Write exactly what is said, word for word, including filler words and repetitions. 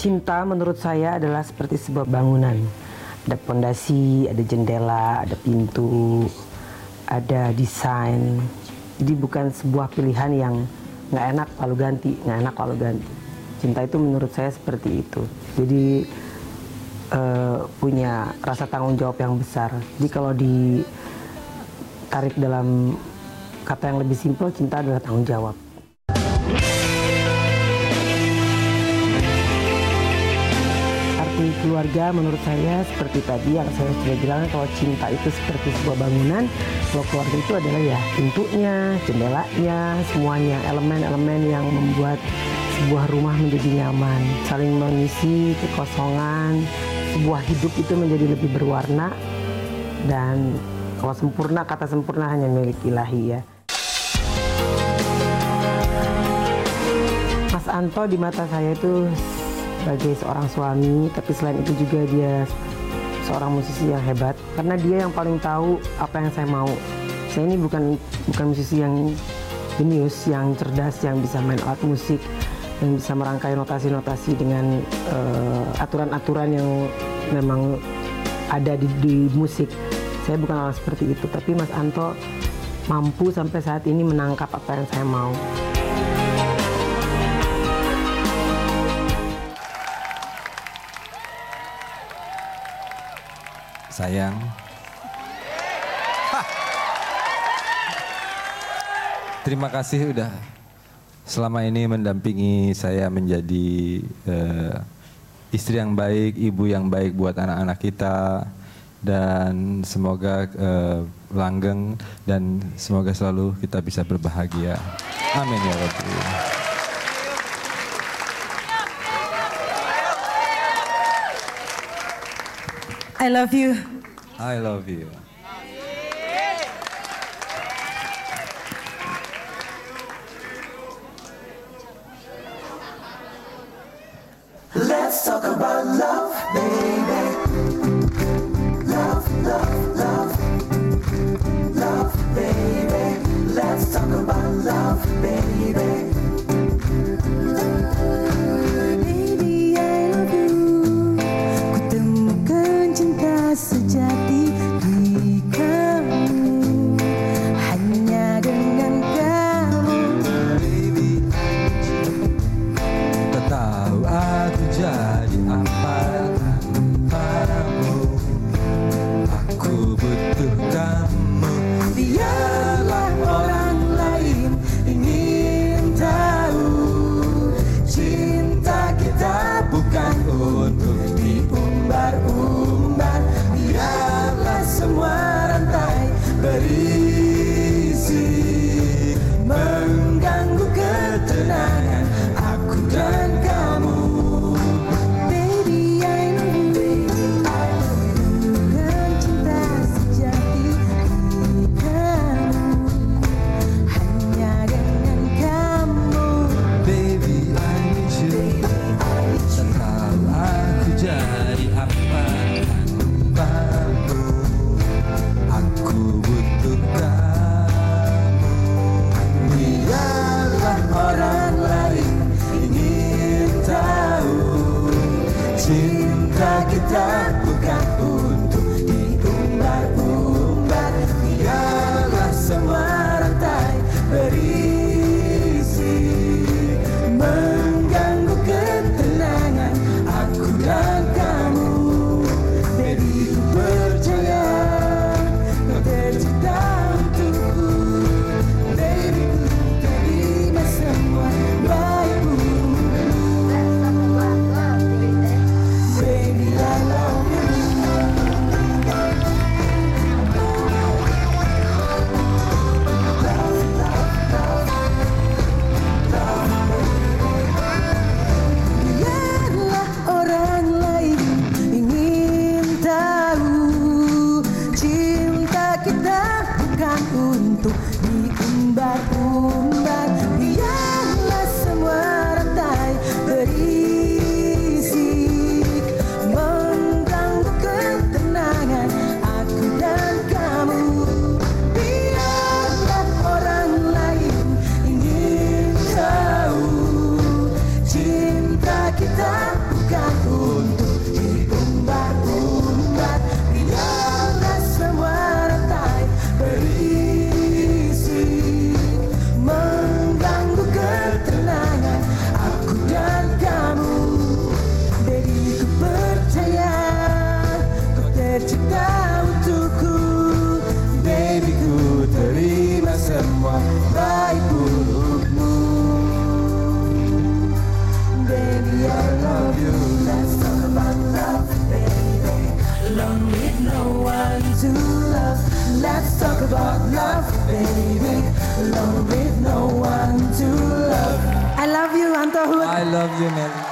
Cinta menurut saya adalah seperti sebuah bangunan. Ada pondasi, ada jendela, ada pintu, ada desain. Jadi bukan sebuah pilihan yang nggak enak lalu ganti, nggak enak lalu ganti. Cinta itu menurut saya seperti itu. Jadi uh, punya rasa tanggung jawab yang besar. Jadi kalau ditarik dalam kata yang lebih simpel, cinta adalah tanggung jawab. Arti keluarga menurut saya seperti tadi yang saya sudah bilang, kalau cinta itu seperti sebuah bangunan, kalau keluarga itu adalah ya pintunya, jendelanya, semuanya, elemen-elemen yang membuat sebuah rumah menjadi nyaman, saling mengisi kekosongan, sebuah hidup itu menjadi lebih berwarna, dan kalau sempurna, kata sempurna hanya milik ilahi ya. Mas Anto di mata saya itu sebagai seorang suami, tapi selain itu juga dia seorang musisi yang hebat, karena dia yang paling tahu apa yang saya mau. Saya ini bukan bukan musisi yang jenius, yang cerdas, yang bisa main alat musik, yang bisa merangkai notasi-notasi dengan uh, aturan-aturan yang memang ada di, di musik. Saya bukan orang seperti itu, tapi Mas Anto mampu sampai saat ini menangkap apa yang saya mau. Sayang, Hah. Terima kasih udah selama ini mendampingi saya menjadi uh, istri yang baik, ibu yang baik buat anak-anak kita, dan semoga uh, langgeng dan semoga selalu kita bisa berbahagia. Amin ya Rabbi. I love you. I love you. Let's talk about love, baby. Love, love, love. Love, baby. Let's talk about love, baby. Baby, I love you. Ku temukan cinta sejati di kamu, hanya dengan kamu. Baby, tak tahu aku jadi apa tanpamu. Aku butuh kamu. Biarlah orang lain ingin baik burukmu. Baby, I love you. Let's talk about love, baby. Alone with no one to love. Let's talk about love, baby. Alone with no one to love. I love you, Anto Hood. I love you, man.